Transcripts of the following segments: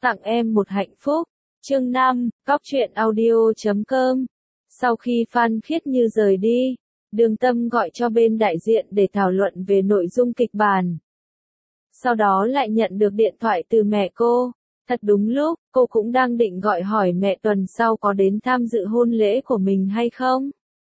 Tặng em một hạnh phúc. Chương 5, Cóc truyện audio.com. Sau khi Phan Khiết Như rời đi, Đường Tâm gọi cho bên đại diện để thảo luận về nội dung kịch bản. Sau đó lại nhận được điện thoại từ mẹ cô. Thật đúng lúc, cô cũng đang định gọi hỏi mẹ tuần sau có đến tham dự hôn lễ của mình hay không.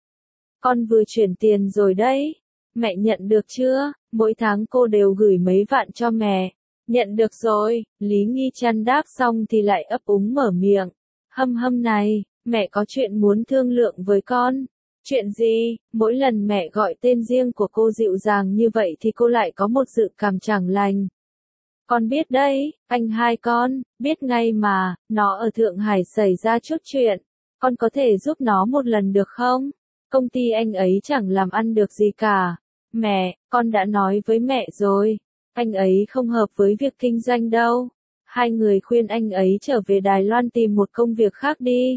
Con vừa chuyển tiền rồi đấy. Mẹ nhận được chưa? Mỗi tháng cô đều gửi mấy vạn cho mẹ. Nhận được rồi, Lý Nghi Trăn đáp xong thì lại ấp úng mở miệng. Hâm này, mẹ có chuyện muốn thương lượng với con. Chuyện gì? Mỗi lần mẹ gọi tên riêng của cô dịu dàng như vậy thì cô lại có một dự cảm chẳng lành. Con biết đấy, anh hai con, biết ngay mà, nó ở Thượng Hải xảy ra chút chuyện. Con có thể giúp nó một lần được không? Công ty anh ấy chẳng làm ăn được gì cả. Mẹ, con đã nói với mẹ rồi. Anh ấy không hợp với việc kinh doanh đâu. Hai người khuyên anh ấy trở về Đài Loan tìm một công việc khác đi.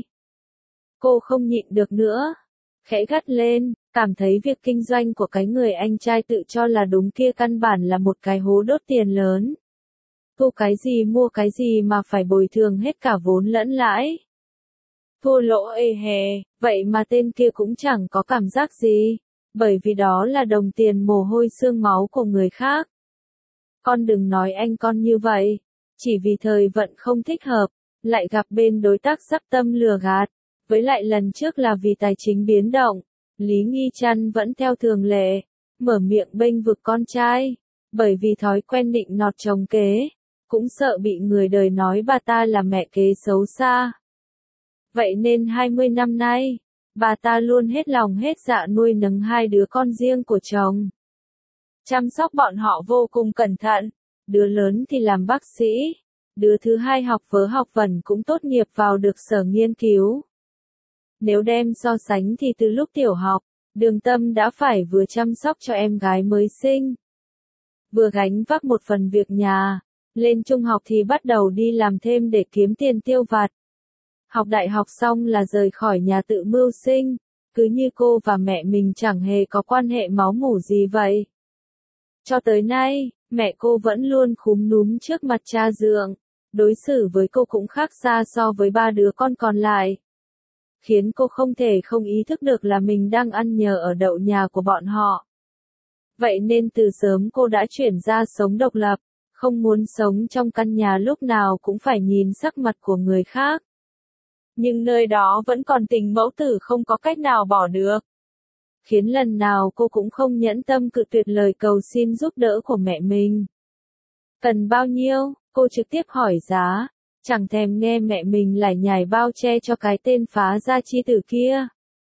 Cô không nhịn được nữa. Khẽ gắt lên, cảm thấy việc kinh doanh của cái người anh trai tự cho là đúng kia căn bản là một cái hố đốt tiền lớn. Thu cái gì mua cái gì mà phải bồi thường hết cả vốn lẫn lãi. Thua lỗ ê hề, vậy mà tên kia cũng chẳng có cảm giác gì, bởi vì đó là đồng tiền mồ hôi xương máu của người khác. Con đừng nói anh con như vậy, chỉ vì thời vận không thích hợp, lại gặp bên đối tác sắp tâm lừa gạt, với lại lần trước là vì tài chính biến động, Lý Nghi Trăn vẫn theo thường lệ, mở miệng bênh vực con trai, bởi vì thói quen định nọt chồng kế, cũng sợ bị người đời nói bà ta là mẹ kế xấu xa. Vậy nên 20 năm nay, bà ta luôn hết lòng hết dạ nuôi nấng hai đứa con riêng của chồng. Chăm sóc bọn họ vô cùng cẩn thận, đứa lớn thì làm bác sĩ, đứa thứ hai học vớ học vẩn cũng tốt nghiệp vào được sở nghiên cứu. Nếu đem so sánh thì từ lúc tiểu học, Đường Tâm đã phải vừa chăm sóc cho em gái mới sinh, vừa gánh vác một phần việc nhà, lên trung học thì bắt đầu đi làm thêm để kiếm tiền tiêu vặt. Học đại học xong là rời khỏi nhà tự mưu sinh, cứ như cô và mẹ mình chẳng hề có quan hệ máu mủ gì vậy. Cho tới nay, mẹ cô vẫn luôn khúm núm trước mặt cha dượng, đối xử với cô cũng khác xa so với ba đứa con còn lại. Khiến cô không thể không ý thức được là mình đang ăn nhờ ở đậu nhà của bọn họ. Vậy nên từ sớm cô đã chuyển ra sống độc lập, không muốn sống trong căn nhà lúc nào cũng phải nhìn sắc mặt của người khác. Nhưng nơi đó vẫn còn tình mẫu tử không có cách nào bỏ được. Khiến lần nào cô cũng không nhẫn tâm cự tuyệt lời cầu xin giúp đỡ của mẹ mình. Cần bao nhiêu, cô trực tiếp hỏi giá, chẳng thèm nghe mẹ mình lải nhải bao che cho cái tên phá gia chi tử kia.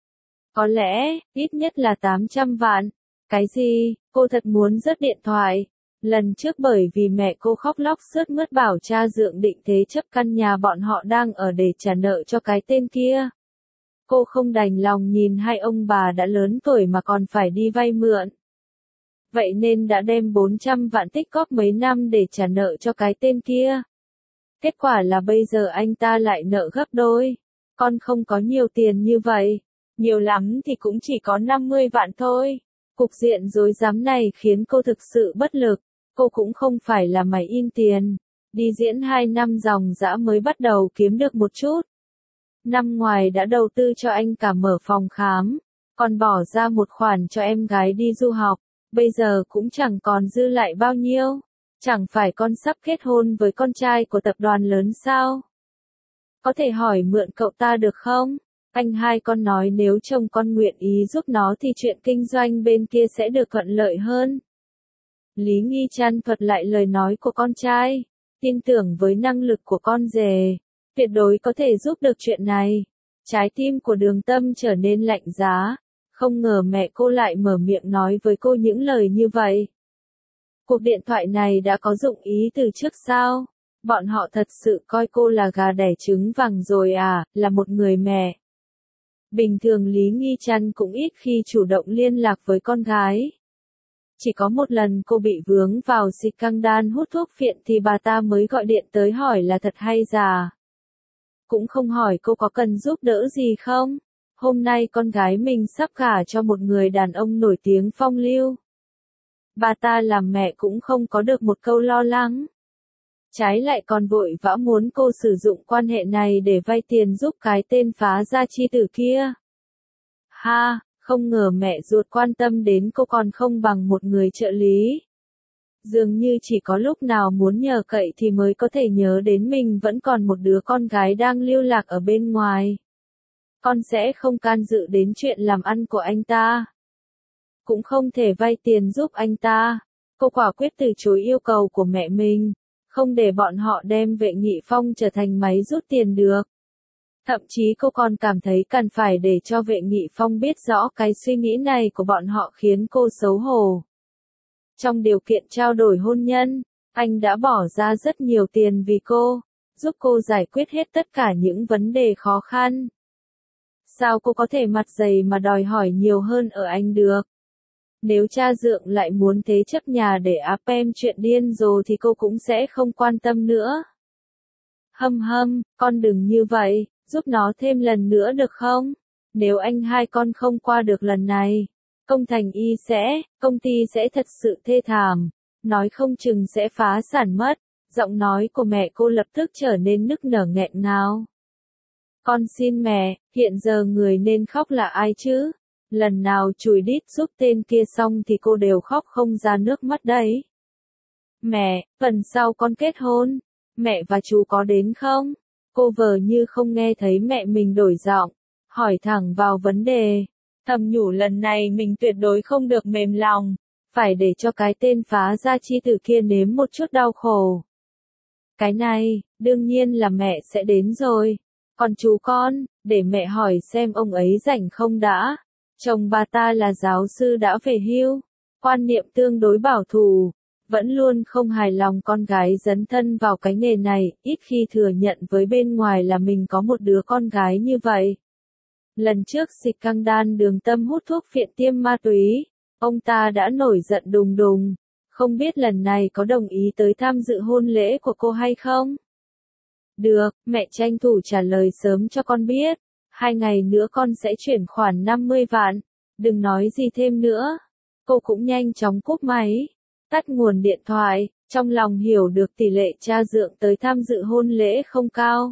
Có lẽ, ít nhất là 800 vạn. Cái gì, cô thật muốn rớt điện thoại. Lần trước bởi vì mẹ cô khóc lóc sướt mướt bảo cha dượng định thế chấp căn nhà bọn họ đang ở để trả nợ cho cái tên kia. Cô không đành lòng nhìn hai ông bà đã lớn tuổi mà còn phải đi vay mượn. Vậy nên đã đem 400 vạn tích cóp mấy năm để trả nợ cho cái tên kia. Kết quả là bây giờ anh ta lại nợ gấp đôi. Con không có nhiều tiền như vậy. Nhiều lắm thì cũng chỉ có 50 vạn thôi. Cục diện rối rắm này khiến cô thực sự bất lực. Cô cũng không phải là máy in tiền. Đi diễn 2 năm dòng dã mới bắt đầu kiếm được một chút. Năm ngoài đã đầu tư cho anh cả mở phòng khám. Còn bỏ ra một khoản cho em gái đi du học. Bây giờ cũng chẳng còn dư lại bao nhiêu. Chẳng phải con sắp kết hôn với con trai của tập đoàn lớn sao? Có thể hỏi mượn cậu ta được không? Anh hai con nói nếu chồng con nguyện ý giúp nó thì chuyện kinh doanh bên kia sẽ được thuận lợi hơn. Lý Nghi Trăn thuật lại lời nói của con trai, tin tưởng với năng lực của con rể, tuyệt đối có thể giúp được chuyện này. Trái tim của Đường Tâm trở nên lạnh giá, không ngờ mẹ cô lại mở miệng nói với cô những lời như vậy. Cuộc điện thoại này đã có dụng ý từ trước sao? Bọn họ thật sự coi cô là gà đẻ trứng vàng rồi à, là một người mẹ. Bình thường Lý Nghi Trăn cũng ít khi chủ động liên lạc với con gái. Chỉ có một lần cô bị vướng vào xịt căng đan hút thuốc phiện thì bà ta mới gọi điện tới hỏi là thật hay giả. Cũng không hỏi cô có cần giúp đỡ gì không. Hôm nay con gái mình sắp gả cho một người đàn ông nổi tiếng phong lưu. Bà ta làm mẹ cũng không có được một câu lo lắng. Trái lại còn vội vã muốn cô sử dụng quan hệ này để vay tiền giúp cái tên phá gia chi tử kia. Ha, không ngờ mẹ ruột quan tâm đến cô còn không bằng một người trợ lý. Dường như chỉ có lúc nào muốn nhờ cậy thì mới có thể nhớ đến mình vẫn còn một đứa con gái đang lưu lạc ở bên ngoài. Con sẽ không can dự đến chuyện làm ăn của anh ta. Cũng không thể vay tiền giúp anh ta. Cô quả quyết từ chối yêu cầu của mẹ mình, không để bọn họ đem Vệ Nghị Phong trở thành máy rút tiền được. Thậm chí cô còn cảm thấy cần phải để cho Vệ Nghị Phong biết rõ cái suy nghĩ này của bọn họ khiến cô xấu hổ. Trong điều kiện trao đổi hôn nhân, anh đã bỏ ra rất nhiều tiền vì cô, giúp cô giải quyết hết tất cả những vấn đề khó khăn. Sao cô có thể mặt dày mà đòi hỏi nhiều hơn ở anh được? Nếu cha dượng lại muốn thế chấp nhà để áp em chuyện điên rồ thì cô cũng sẽ không quan tâm nữa. Con đừng như vậy, giúp nó thêm lần nữa được không? Nếu anh hai con không qua được lần này, công ty sẽ thật sự thê thảm, nói không chừng sẽ phá sản mất. Giọng nói của mẹ cô lập tức trở nên nức nở nghẹn ngào. Con xin mẹ, hiện giờ người nên khóc là ai chứ? Lần nào chùi đít giúp tên kia xong thì cô đều khóc không ra nước mắt đấy. Mẹ, phần sau con kết hôn, mẹ và chú có đến không? Cô vờ như không nghe thấy mẹ mình đổi giọng, hỏi thẳng vào vấn đề. Thầm nhủ lần này mình tuyệt đối không được mềm lòng, phải để cho cái tên phá gia chi tử kia nếm một chút đau khổ. Cái này, đương nhiên là mẹ sẽ đến rồi. Còn chú con, để mẹ hỏi xem ông ấy rảnh không đã. Chồng bà ta là giáo sư đã về hưu, quan niệm tương đối bảo thủ, vẫn luôn không hài lòng con gái dấn thân vào cái nghề này, ít khi thừa nhận với bên ngoài là mình có một đứa con gái như vậy. Lần trước xịt căng đan Đường Tâm hút thuốc phiện tiêm ma túy, ông ta đã nổi giận đùng đùng, không biết lần này có đồng ý tới tham dự hôn lễ của cô hay không? Được, mẹ tranh thủ trả lời sớm cho con biết. 2 ngày nữa con sẽ chuyển khoản 50 vạn. Đừng nói gì thêm nữa. Cô cũng nhanh chóng cúp máy, tắt nguồn điện thoại, trong lòng hiểu được tỷ lệ cha dượng tới tham dự hôn lễ không cao.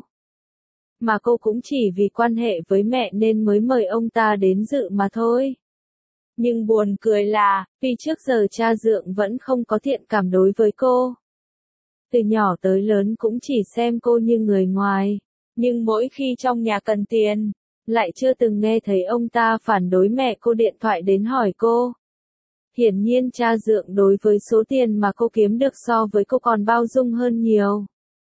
Mà cô cũng chỉ vì quan hệ với mẹ nên mới mời ông ta đến dự mà thôi. Nhưng buồn cười là, vì trước giờ cha dượng vẫn không có thiện cảm đối với cô. Từ nhỏ tới lớn cũng chỉ xem cô như người ngoài. Nhưng mỗi khi trong nhà cần tiền, lại chưa từng nghe thấy ông ta phản đối mẹ cô điện thoại đến hỏi cô. Hiển nhiên cha dượng đối với số tiền mà cô kiếm được so với cô còn bao dung hơn nhiều.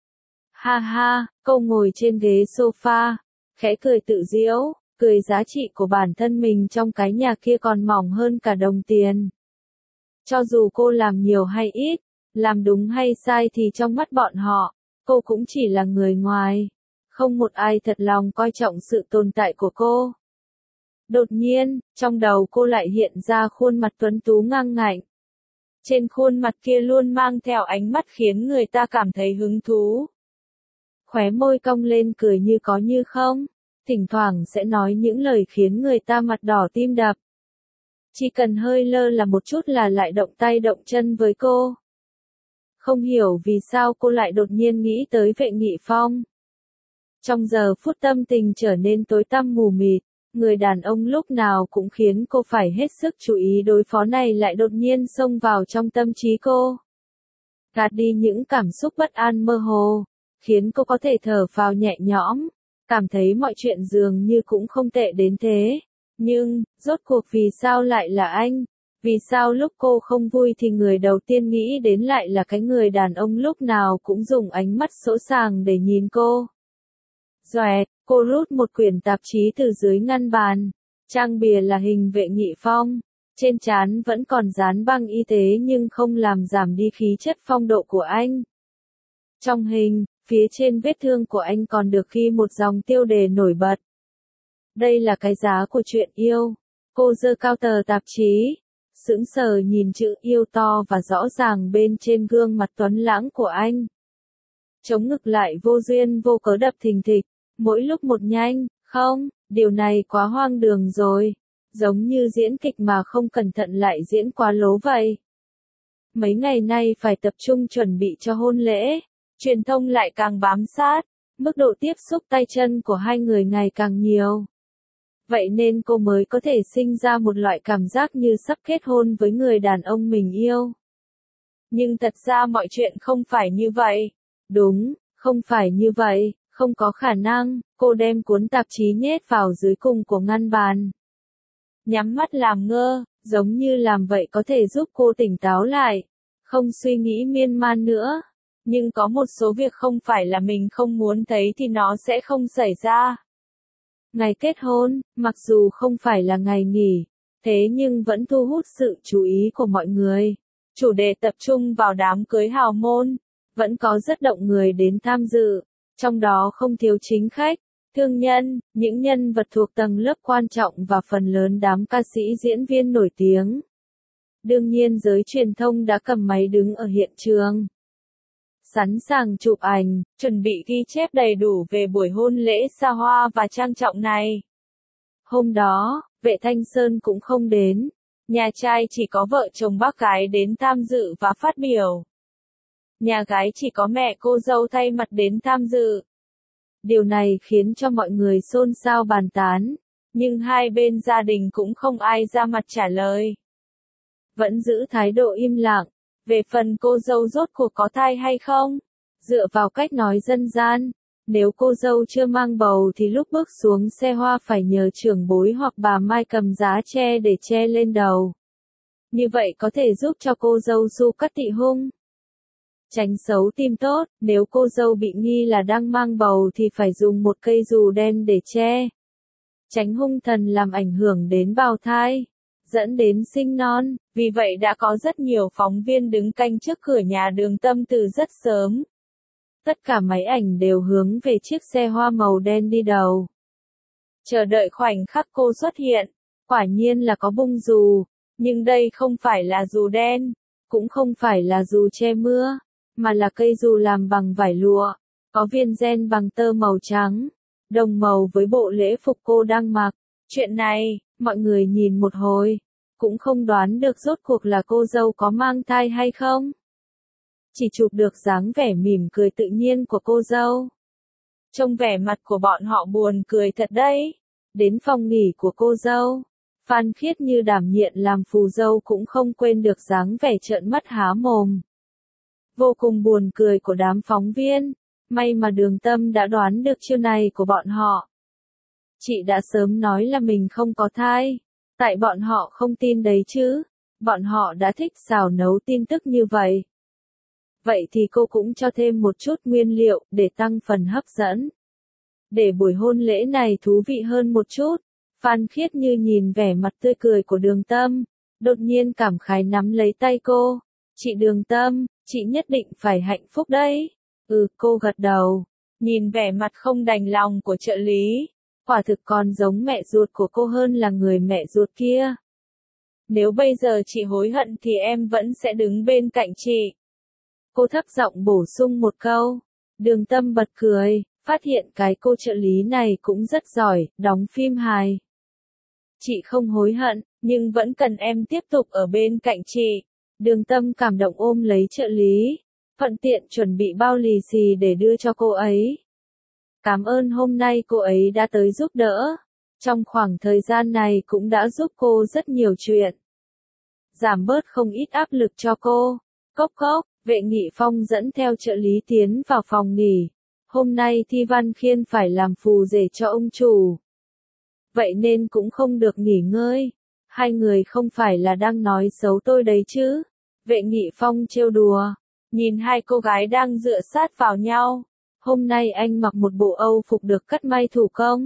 Ha ha, cô ngồi trên ghế sofa, khẽ cười tự giễu, cười giá trị của bản thân mình trong cái nhà kia còn mỏng hơn cả đồng tiền. Cho dù cô làm nhiều hay ít, làm đúng hay sai thì trong mắt bọn họ, cô cũng chỉ là người ngoài. Không một ai thật lòng coi trọng sự tồn tại của cô. Đột nhiên, trong đầu cô lại hiện ra khuôn mặt tuấn tú ngang ngạnh. Trên khuôn mặt kia luôn mang theo ánh mắt khiến người ta cảm thấy hứng thú. Khóe môi cong lên cười như có như không, thỉnh thoảng sẽ nói những lời khiến người ta mặt đỏ tim đập. Chỉ cần hơi lơ là một chút là lại động tay động chân với cô. Không hiểu vì sao cô lại đột nhiên nghĩ tới Vệ Nghị Phong. Trong giờ phút tâm tình trở nên tối tăm mù mịt, người đàn ông lúc nào cũng khiến cô phải hết sức chú ý đối phó này lại đột nhiên xông vào trong tâm trí cô. Gạt đi những cảm xúc bất an mơ hồ, khiến cô có thể thở phào nhẹ nhõm, cảm thấy mọi chuyện dường như cũng không tệ đến thế. Nhưng, rốt cuộc vì sao lại là anh? Vì sao lúc cô không vui thì người đầu tiên nghĩ đến lại là cái người đàn ông lúc nào cũng dùng ánh mắt sỗ sàng để nhìn cô? Doẹt, cô rút một quyển tạp chí từ dưới ngăn bàn. Trang bìa là hình Vệ Nghị Phong. Trên trán vẫn còn dán băng y tế nhưng không làm giảm đi khí chất phong độ của anh. Trong hình, phía trên vết thương của anh còn được ghi một dòng tiêu đề nổi bật. Đây là cái giá của chuyện yêu. Cô giơ cao tờ tạp chí, sững sờ nhìn chữ yêu to và rõ ràng bên trên gương mặt tuấn lãng của anh. Chống ngực lại vô duyên vô cớ đập thình thịch, mỗi lúc một nhanh, không, điều này quá hoang đường rồi, giống như diễn kịch mà không cẩn thận lại diễn quá lố vậy. Mấy ngày nay phải tập trung chuẩn bị cho hôn lễ, Truyền thông lại càng bám sát, mức độ tiếp xúc tay chân của hai người ngày càng nhiều. Vậy nên cô mới có thể sinh ra một loại cảm giác như sắp kết hôn với người đàn ông mình yêu. Nhưng thật ra mọi chuyện không phải như vậy. Đúng, không phải như vậy, không có khả năng. Cô đem cuốn tạp chí nhét vào dưới cùng của ngăn bàn. Nhắm mắt làm ngơ, giống như làm vậy có thể giúp cô tỉnh táo lại, không suy nghĩ miên man nữa. Nhưng có một số việc không phải là mình không muốn thấy thì nó sẽ không xảy ra. Ngày kết hôn, mặc dù không phải là ngày nghỉ, thế nhưng vẫn thu hút sự chú ý của mọi người. Chủ đề tập trung vào đám cưới hào môn, vẫn có rất đông người đến tham dự, trong đó không thiếu chính khách, thương nhân, những nhân vật thuộc tầng lớp quan trọng và phần lớn đám ca sĩ diễn viên nổi tiếng. Đương nhiên giới truyền thông đã cầm máy đứng ở hiện trường. Sẵn sàng chụp ảnh, chuẩn bị ghi chép đầy đủ về buổi hôn lễ xa hoa và trang trọng này. Hôm đó, Vệ Thanh Sơn cũng không đến. Nhà trai chỉ có vợ chồng bác gái đến tham dự và phát biểu. Nhà gái chỉ có mẹ cô dâu thay mặt đến tham dự. Điều này khiến cho mọi người xôn xao bàn tán, nhưng hai bên gia đình cũng không ai ra mặt trả lời. Vẫn giữ thái độ im lặng. Về phần cô dâu rốt cuộc có thai hay không? Dựa vào cách nói dân gian, nếu cô dâu chưa mang bầu thì lúc bước xuống xe hoa phải nhờ trưởng bối hoặc bà Mai cầm giá che để che lên đầu. Như vậy có thể giúp cho cô dâu su cắt tị hung. Tránh xấu tim tốt, nếu cô dâu bị nghi là đang mang bầu thì phải dùng một cây dù đen để che. Tránh hung thần làm ảnh hưởng đến bào thai, dẫn đến sinh non. Vì vậy đã có rất nhiều phóng viên đứng canh trước cửa nhà Đường Tâm từ rất sớm. Tất cả máy ảnh đều hướng về chiếc xe hoa màu đen đi đầu. Chờ đợi khoảnh khắc cô xuất hiện, quả nhiên là có bung dù, nhưng đây không phải là dù đen, cũng không phải là dù che mưa, mà là cây dù làm bằng vải lụa, có viên ren bằng tơ màu trắng, đồng màu với bộ lễ phục cô đang mặc. Chuyện này, mọi người nhìn một hồi, cũng không đoán được rốt cuộc là cô dâu có mang thai hay không. Chỉ chụp được dáng vẻ mỉm cười tự nhiên của cô dâu. Trông vẻ mặt của bọn họ buồn cười thật đấy. Đến phòng nghỉ của cô dâu, Phan Khiết như đảm nhiệm làm phù dâu cũng không quên được dáng vẻ trợn mắt há mồm. Vô cùng buồn cười của đám phóng viên, may mà Đường Tâm đã đoán được chiêu này của bọn họ. Chị đã sớm nói là mình không có thai, tại bọn họ không tin đấy chứ, bọn họ đã thích xào nấu tin tức như vậy. Vậy thì cô cũng cho thêm một chút nguyên liệu để tăng phần hấp dẫn. Để buổi hôn lễ này thú vị hơn một chút, Phan Khiết như nhìn vẻ mặt tươi cười của Đường Tâm, đột nhiên cảm khái nắm lấy tay cô. Chị Đường Tâm, chị nhất định phải hạnh phúc đấy. Cô gật đầu, nhìn vẻ mặt không đành lòng của trợ lý. Quả thực còn giống mẹ ruột của cô hơn là người mẹ ruột kia. Nếu bây giờ chị hối hận thì em vẫn sẽ đứng bên cạnh chị. Cô thấp giọng bổ sung một câu. Đường Tâm bật cười, phát hiện cái cô trợ lý này cũng rất giỏi, đóng phim hài. Chị không hối hận, nhưng vẫn cần em tiếp tục ở bên cạnh chị. Đường Tâm cảm động ôm lấy trợ lý, thuận tiện chuẩn bị bao lì xì để đưa cho cô ấy. Cảm ơn hôm nay cô ấy đã tới giúp đỡ. Trong khoảng thời gian này cũng đã giúp cô rất nhiều chuyện. Giảm bớt không ít áp lực cho cô. Cốc cốc, Vệ Nghị Phong dẫn theo trợ lý tiến vào phòng nghỉ. Hôm nay Thi Văn Khiên phải làm phù rể cho ông chủ. Vậy nên cũng không được nghỉ ngơi. Hai người không phải là đang nói xấu tôi đấy chứ. Vệ Nghị Phong trêu đùa. Nhìn hai cô gái đang dựa sát vào nhau. Hôm nay anh mặc một bộ Âu phục được cắt may thủ công.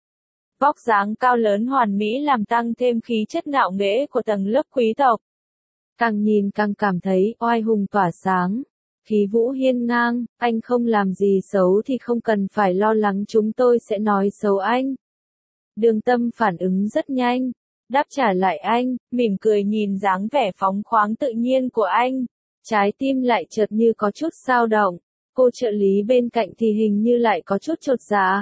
Vóc dáng cao lớn hoàn mỹ làm tăng thêm khí chất ngạo nghễ của tầng lớp quý tộc. Càng nhìn càng cảm thấy oai hùng tỏa sáng. Khí vũ hiên ngang, anh không làm gì xấu thì không cần phải lo lắng chúng tôi sẽ nói xấu anh. Đường Tâm phản ứng rất nhanh, đáp trả lại anh, mỉm cười nhìn dáng vẻ phóng khoáng tự nhiên của anh. Trái tim lại chợt như có chút dao động. Cô trợ lý bên cạnh thì hình như lại có chút chột dạ.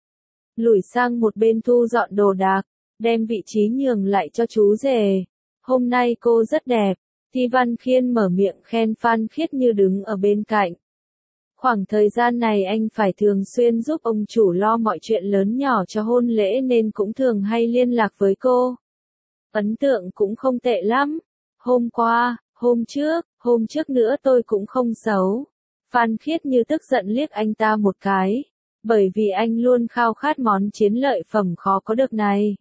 Lùi sang một bên thu dọn đồ đạc, đem vị trí nhường lại cho chú rể. Hôm nay cô rất đẹp. Thi Văn Khiên mở miệng khen Phan Khiết như đứng ở bên cạnh. Khoảng thời gian này anh phải thường xuyên giúp ông chủ lo mọi chuyện lớn nhỏ cho hôn lễ nên cũng thường hay liên lạc với cô. Ấn tượng cũng không tệ lắm. Hôm qua, hôm trước nữa tôi cũng không xấu. Phan Khiết như tức giận liếc anh ta một cái. Bởi vì anh luôn khao khát món chiến lợi phẩm khó có được này.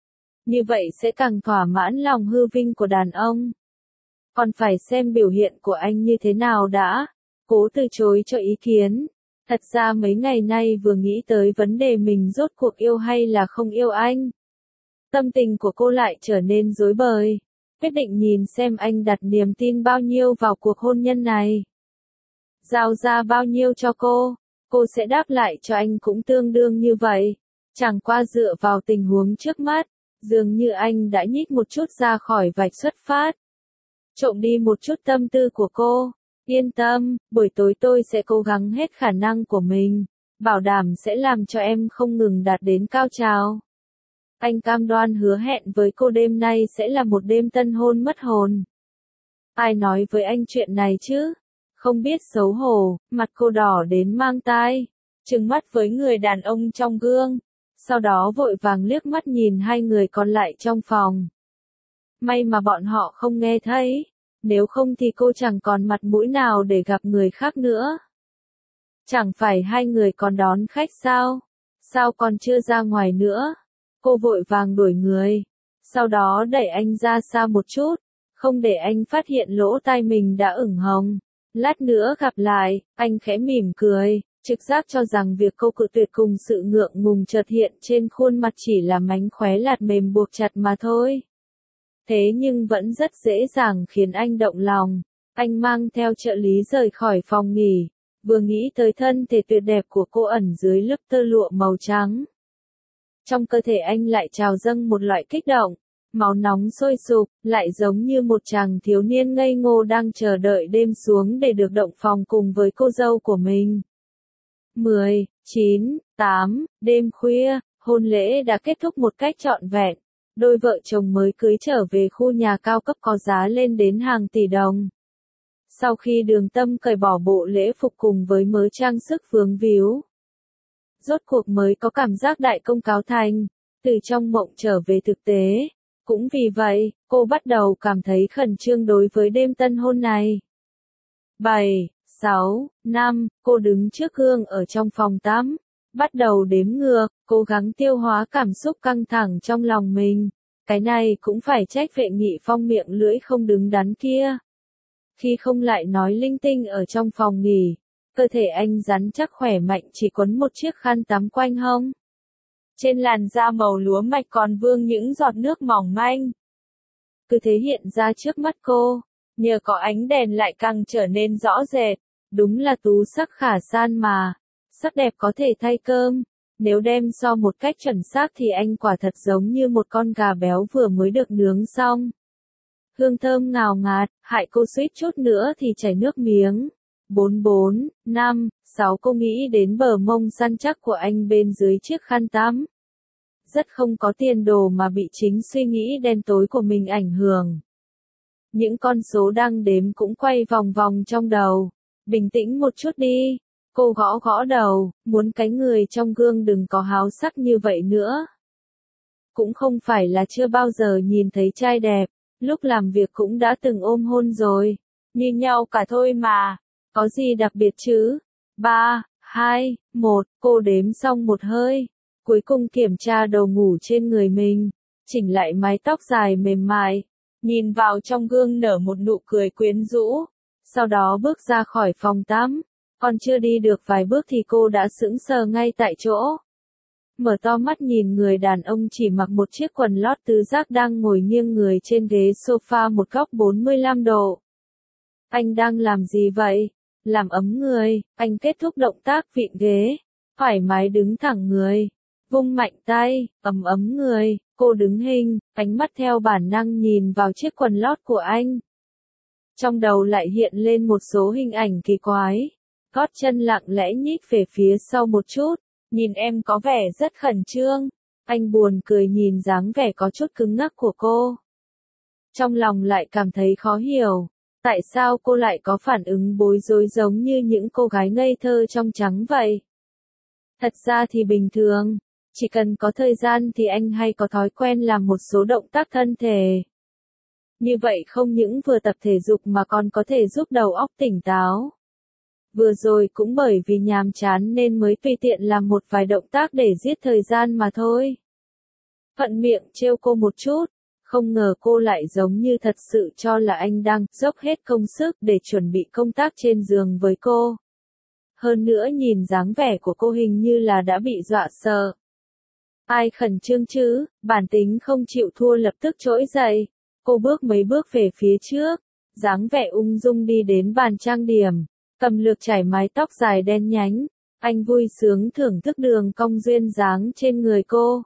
Như vậy sẽ càng thỏa mãn lòng hư vinh của đàn ông. Còn phải xem biểu hiện của anh như thế nào đã. Cố từ chối cho ý kiến. Thật ra mấy ngày nay vừa nghĩ tới vấn đề mình rốt cuộc yêu hay là không yêu anh. Tâm tình của cô lại trở nên rối bời. Quyết định nhìn xem anh đặt niềm tin bao nhiêu vào cuộc hôn nhân này. Giao ra bao nhiêu cho cô sẽ đáp lại cho anh cũng tương đương như vậy. Chẳng qua dựa vào tình huống trước mắt, dường như anh đã nhích một chút ra khỏi vạch xuất phát. Trộm đi một chút tâm tư của cô. Yên tâm, buổi tối tôi sẽ cố gắng hết khả năng của mình, bảo đảm sẽ làm cho em không ngừng đạt đến cao trào. Anh cam đoan hứa hẹn với cô đêm nay sẽ là một đêm tân hôn mất hồn. Ai nói với anh chuyện này chứ? Không biết xấu hổ, mặt cô đỏ đến mang tai, trừng mắt với người đàn ông trong gương, sau đó vội vàng liếc mắt nhìn hai người còn lại trong phòng. May mà bọn họ không nghe thấy, nếu không thì cô chẳng còn mặt mũi nào để gặp người khác nữa. Chẳng phải hai người còn đón khách sao? Sao còn chưa ra ngoài nữa? Cô vội vàng đuổi người, sau đó đẩy anh ra xa một chút, không để anh phát hiện lỗ tai mình đã ửng hồng. Lát nữa gặp lại, anh khẽ mỉm cười, trực giác cho rằng việc cô cự tuyệt cùng sự ngượng ngùng chợt hiện trên khuôn mặt chỉ là mánh khóe lạt mềm buộc chặt mà thôi. Thế nhưng vẫn rất dễ dàng khiến anh động lòng. Anh mang theo trợ lý rời khỏi phòng nghỉ, vừa nghĩ tới thân thể tuyệt đẹp của cô ẩn dưới lớp tơ lụa màu trắng. Trong cơ thể anh lại trào dâng một loại kích động, máu nóng sôi sục, lại giống như một chàng thiếu niên ngây ngô đang chờ đợi đêm xuống để được động phòng cùng với cô dâu của mình. 10, 9, 8, đêm khuya, hôn lễ đã kết thúc một cách trọn vẹn. Đôi vợ chồng mới cưới trở về khu nhà cao cấp có giá lên đến hàng tỷ đồng. Sau khi Đường Tâm cởi bỏ bộ lễ phục cùng với mớ trang sức vướng víu, rốt cuộc mới có cảm giác đại công cáo thành, từ trong mộng trở về thực tế. Cũng vì vậy, cô bắt đầu cảm thấy khẩn trương đối với đêm tân hôn này. 7, 6, 5, cô đứng trước gương ở trong phòng tắm, bắt đầu đếm ngược, cố gắng tiêu hóa cảm xúc căng thẳng trong lòng mình. Cái này cũng phải trách Vệ Nghị Phong miệng lưỡi không đứng đắn kia. Khi không lại nói linh tinh ở trong phòng nghỉ, cơ thể anh rắn chắc khỏe mạnh chỉ quấn một chiếc khăn tắm quanh hông. Trên làn da màu lúa mạch còn vương những giọt nước mỏng manh. Cứ thế hiện ra trước mắt cô, nhờ có ánh đèn lại càng trở nên rõ rệt. Đúng là tú sắc khả san mà. Sắc đẹp có thể thay cơm. Nếu đem so một cách chuẩn xác thì anh quả thật giống như một con gà béo vừa mới được nướng xong. Hương thơm ngào ngạt, hại cô suýt chút nữa thì chảy nước miếng. 4, 5, 6 cô nghĩ đến bờ mông săn chắc của anh bên dưới chiếc khăn tắm. Rất không có tiền đồ mà bị chính suy nghĩ đen tối của mình ảnh hưởng. Những con số đang đếm cũng quay vòng vòng trong đầu. Bình tĩnh một chút đi. Cô gõ gõ đầu, muốn cái người trong gương đừng có háo sắc như vậy nữa. Cũng không phải là chưa bao giờ nhìn thấy trai đẹp, lúc làm việc cũng đã từng ôm hôn rồi. Như nhau cả thôi mà, có gì đặc biệt chứ? 3, 2, 1, cô đếm xong một hơi. Cuối cùng kiểm tra đầu ngủ trên người mình, chỉnh lại mái tóc dài mềm mại, nhìn vào trong gương nở một nụ cười quyến rũ, sau đó bước ra khỏi phòng tắm. Còn chưa đi được vài bước thì cô đã sững sờ ngay tại chỗ. Mở to mắt nhìn người đàn ông chỉ mặc một chiếc quần lót tứ giác đang ngồi nghiêng người trên ghế sofa một góc 45 độ. Anh đang làm gì vậy? Làm ấm người, anh kết thúc động tác vịn ghế, thoải mái đứng thẳng người, vung mạnh tay, ấm người, cô đứng hình, ánh mắt theo bản năng nhìn vào chiếc quần lót của anh. Trong đầu lại hiện lên một số hình ảnh kỳ quái. Gót chân lặng lẽ nhích về phía sau một chút, nhìn em có vẻ rất khẩn trương. Anh buồn cười nhìn dáng vẻ có chút cứng ngắc của cô. Trong lòng lại cảm thấy khó hiểu, Tại sao cô lại có phản ứng bối rối giống như những cô gái ngây thơ trong trắng vậy? Thật ra thì bình thường, chỉ cần có thời gian thì anh hay có thói quen làm một số động tác thân thể. Như vậy không những vừa tập thể dục mà còn có thể giúp đầu óc tỉnh táo. Vừa rồi cũng bởi vì nhàm chán nên mới tùy tiện làm một vài động tác để giết thời gian mà thôi. Thuận miệng trêu cô một chút, không ngờ cô lại giống như thật sự cho là anh đang dốc hết công sức để chuẩn bị công tác trên giường với cô. Hơn nữa nhìn dáng vẻ của cô hình như là đã bị dọa sợ. Ai khẩn trương chứ, bản tính không chịu thua lập tức trỗi dậy. Cô bước mấy bước về phía trước, dáng vẻ ung dung đi đến bàn trang điểm, cầm lược chải mái tóc dài đen nhánh. Anh vui sướng thưởng thức đường cong duyên dáng trên người cô.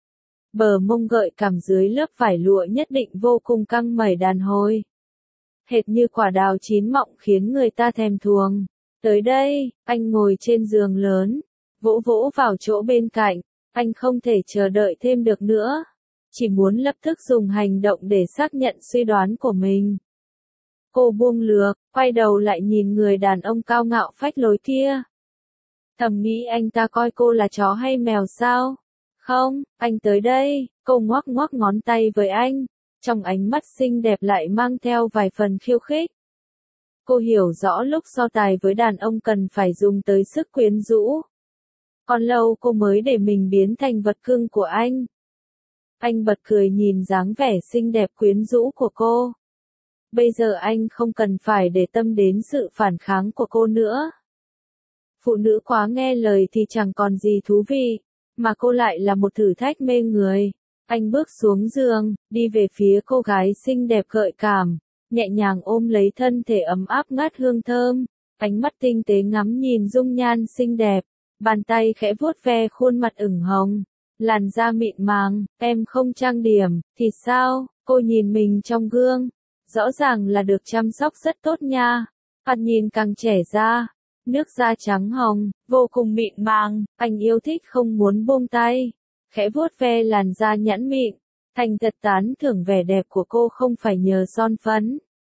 Bờ mông gợi cảm dưới lớp vải lụa nhất định vô cùng căng mẩy đàn hồi. Hệt như quả đào chín mọng khiến người ta thèm thuồng. Tới đây, anh ngồi trên giường lớn, vỗ vỗ vào chỗ bên cạnh, anh không thể chờ đợi thêm được nữa. Chỉ muốn lập tức dùng hành động để xác nhận suy đoán của mình. Cô buông lược, quay đầu lại nhìn người đàn ông cao ngạo phách lối kia. Thầm nghĩ anh ta coi cô là chó hay mèo sao? Không, anh tới đây, cô ngoắc ngoắc ngón tay với anh, trong ánh mắt xinh đẹp lại mang theo vài phần khiêu khích. Cô hiểu rõ lúc so tài với đàn ông cần phải dùng tới sức quyến rũ. Còn lâu cô mới để mình biến thành vật cưng của anh. Anh bật cười nhìn dáng vẻ xinh đẹp quyến rũ của cô. Bây giờ anh không cần phải để tâm đến sự phản kháng của cô nữa. Phụ nữ quá nghe lời thì chẳng còn gì thú vị, mà cô lại là một thử thách mê người. Anh bước xuống giường, đi về phía cô gái xinh đẹp gợi cảm, nhẹ nhàng ôm lấy thân thể ấm áp ngát hương thơm, ánh mắt tinh tế ngắm nhìn dung nhan xinh đẹp, bàn tay khẽ vuốt ve khuôn mặt ửng hồng, làn da mịn màng. Em không trang điểm, thì sao? Cô nhìn mình trong gương, rõ ràng là được chăm sóc rất tốt nha, càng nhìn càng trẻ ra. Nước da trắng hồng, vô cùng mịn màng, anh yêu thích không muốn buông tay, khẽ vuốt ve làn da nhẵn mịn, thành thật tán thưởng vẻ đẹp của cô không phải nhờ son phấn.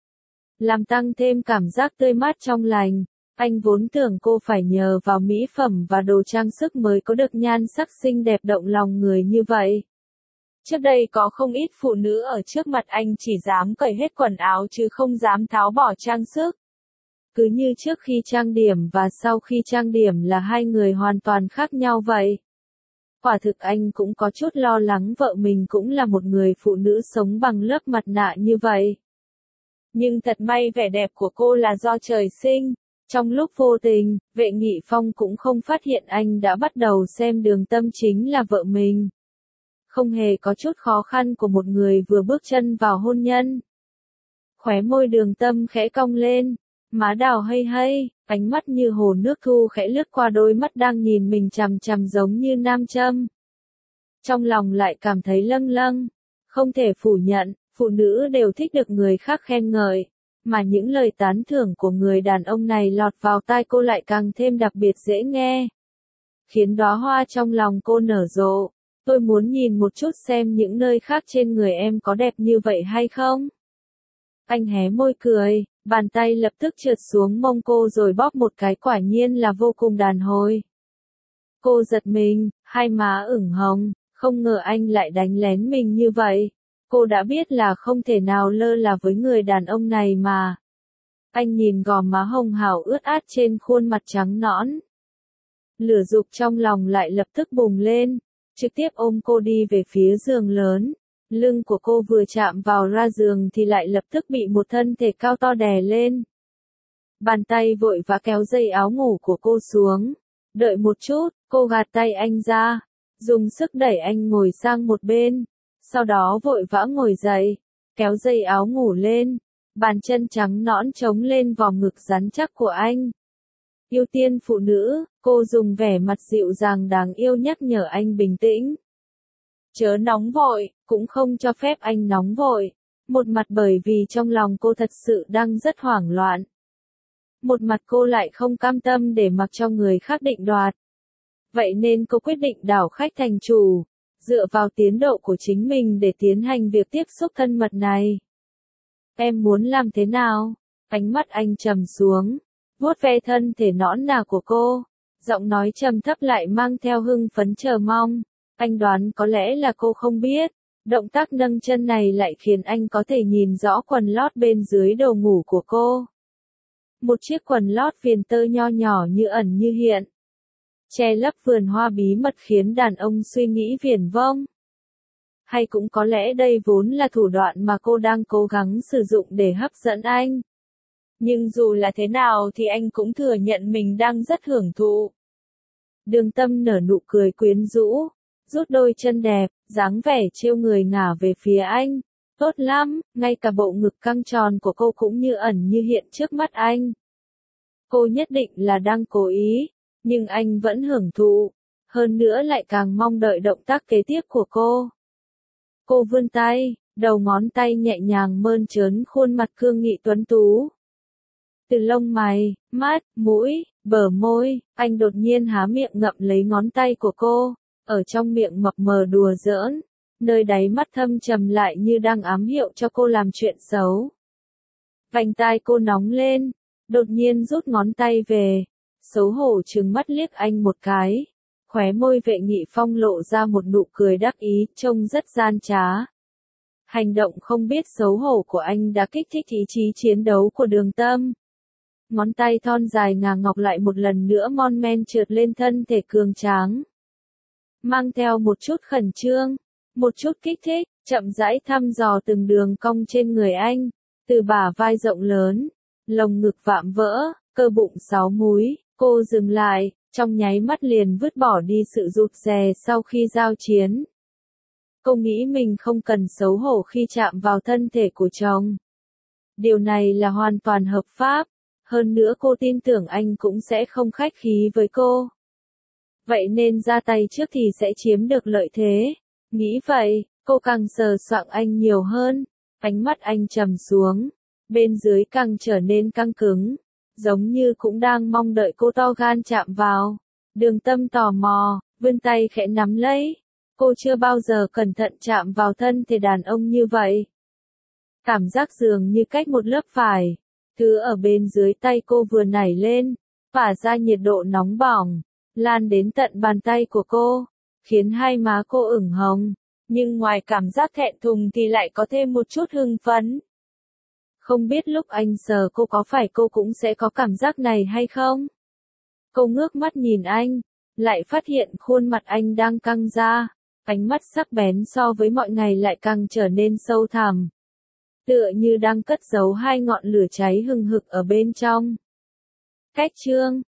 Làm tăng thêm cảm giác tươi mát trong lành, anh vốn tưởng cô phải nhờ vào mỹ phẩm và đồ trang sức mới có được nhan sắc xinh đẹp động lòng người như vậy. Trước đây có không ít phụ nữ ở trước mặt anh chỉ dám cởi hết quần áo chứ không dám tháo bỏ trang sức. Cứ như trước khi trang điểm và sau khi trang điểm là hai người hoàn toàn khác nhau vậy. Quả thực anh cũng có chút lo lắng vợ mình cũng là một người phụ nữ sống bằng lớp mặt nạ như vậy. Nhưng thật may vẻ đẹp của cô là do trời sinh. Trong lúc vô tình, Vệ Nghị Phong cũng không phát hiện anh đã bắt đầu xem Đường Tâm chính là vợ mình. Không hề có chút khó khăn của một người vừa bước chân vào hôn nhân. Khóe môi Đường Tâm khẽ cong lên. Má đào hay hay, ánh mắt như hồ nước thu khẽ lướt qua đôi mắt đang nhìn mình chằm chằm giống như nam châm. Trong lòng lại cảm thấy lâng lâng. Không thể phủ nhận, phụ nữ đều thích được người khác khen ngợi. Mà những lời tán thưởng của người đàn ông này lọt vào tai cô lại càng thêm đặc biệt dễ nghe. Khiến đóa hoa trong lòng cô nở rộ. Tôi muốn nhìn một chút xem những nơi khác trên người em có đẹp như vậy hay không. Anh hé môi cười. Bàn tay lập tức trượt xuống mông cô rồi bóp một cái, quả nhiên là vô cùng đàn hồi. Cô giật mình, hai má ửng hồng, không ngờ anh lại đánh lén mình như vậy. Cô đã biết là không thể nào lơ là với người đàn ông này mà. Anh nhìn gò má hồng hào ướt át trên khuôn mặt trắng nõn. Lửa dục trong lòng lại lập tức bùng lên, trực tiếp ôm cô đi về phía giường lớn. Lưng của cô vừa chạm vào ra giường thì lại lập tức bị một thân thể cao to đè lên. Bàn tay vội vã kéo dây áo ngủ của cô xuống. Đợi một chút, cô gạt tay anh ra, dùng sức đẩy anh ngồi sang một bên. Sau đó vội vã ngồi dậy, kéo dây áo ngủ lên. Bàn chân trắng nõn chống lên vòng ngực rắn chắc của anh. Yêu tiên phụ nữ, cô dùng vẻ mặt dịu dàng đáng yêu nhắc nhở anh bình tĩnh. Chớ nóng vội, cũng không cho phép anh nóng vội. Một mặt bởi vì trong lòng cô thật sự đang rất hoảng loạn. Một mặt cô lại không cam tâm để mặc cho người khác định đoạt. Vậy nên cô quyết định đảo khách thành chủ, dựa vào tiến độ của chính mình để tiến hành việc tiếp xúc thân mật này. Em muốn làm thế nào? Ánh mắt anh trầm xuống, vuốt ve thân thể nõn nà của cô, giọng nói trầm thấp lại mang theo hưng phấn chờ mong. Anh đoán có lẽ là cô không biết, động tác nâng chân này lại khiến anh có thể nhìn rõ quần lót bên dưới đồ ngủ của cô. Một chiếc quần lót viền tơ nho nhỏ như ẩn như hiện, che lấp vườn hoa bí mật khiến đàn ông suy nghĩ viển vông. Hay cũng có lẽ đây vốn là thủ đoạn mà cô đang cố gắng sử dụng để hấp dẫn anh. Nhưng dù là thế nào thì anh cũng thừa nhận mình đang rất hưởng thụ. Đường Tâm nở nụ cười quyến rũ, rút đôi chân đẹp, dáng vẻ trêu người ngả về phía anh. Tốt lắm, ngay cả bộ ngực căng tròn của cô cũng như ẩn như hiện trước mắt anh. Cô nhất định là đang cố ý, nhưng anh vẫn hưởng thụ, hơn nữa lại càng mong đợi động tác kế tiếp của cô. Cô vươn tay, đầu ngón tay nhẹ nhàng mơn trớn khuôn mặt cương nghị tuấn tú. Từ lông mày, mắt, mũi, bờ môi, anh đột nhiên há miệng ngậm lấy ngón tay của cô, ở trong miệng mập mờ đùa giỡn, nơi đáy mắt thâm trầm lại như đang ám hiệu cho cô làm chuyện xấu. Vành tai cô nóng lên, đột nhiên rút ngón tay về, xấu hổ trừng mắt liếc anh một cái. Khóe môi Vệ Nghị Phong lộ ra một nụ cười đắc ý, trông rất gian trá. Hành động không biết xấu hổ của anh đã kích thích ý chí chiến đấu của Đường Tâm. Ngón tay thon dài ngà ngọc lại một lần nữa mon men trượt lên thân thể cường tráng. Mang theo một chút khẩn trương, một chút kích thích, chậm rãi thăm dò từng đường cong trên người anh, từ bả vai rộng lớn, lồng ngực vạm vỡ, cơ bụng 6 múi, cô dừng lại. Trong nháy mắt liền vứt bỏ đi sự rụt rè sau khi giao chiến. Cô nghĩ mình không cần xấu hổ khi chạm vào thân thể của chồng. Điều này là hoàn toàn hợp pháp, hơn nữa cô tin tưởng anh cũng sẽ không khách khí với cô. Vậy nên ra tay trước thì sẽ chiếm được lợi thế. Nghĩ vậy, cô càng sờ soạng anh nhiều hơn, ánh mắt anh trầm xuống, bên dưới càng trở nên căng cứng. Giống như cũng đang mong đợi cô to gan chạm vào. Đường Tâm tò mò, vươn tay khẽ nắm lấy. Cô chưa bao giờ cẩn thận chạm vào thân thể đàn ông như vậy. Cảm giác dường như cách một lớp vải. Thứ ở bên dưới tay cô vừa nảy lên, phả ra nhiệt độ nóng bỏng, lan đến tận bàn tay của cô, khiến hai má cô ửng hồng. Nhưng ngoài cảm giác thẹn thùng thì lại có thêm một chút hưng phấn. Không biết lúc anh sờ cô có phải cô cũng sẽ có cảm giác này hay không? Cô ngước mắt nhìn anh, lại phát hiện khuôn mặt anh đang căng ra, ánh mắt sắc bén so với mọi ngày lại càng trở nên sâu thẳm. Tựa như đang cất giấu hai ngọn lửa cháy hừng hực ở bên trong. Cách chương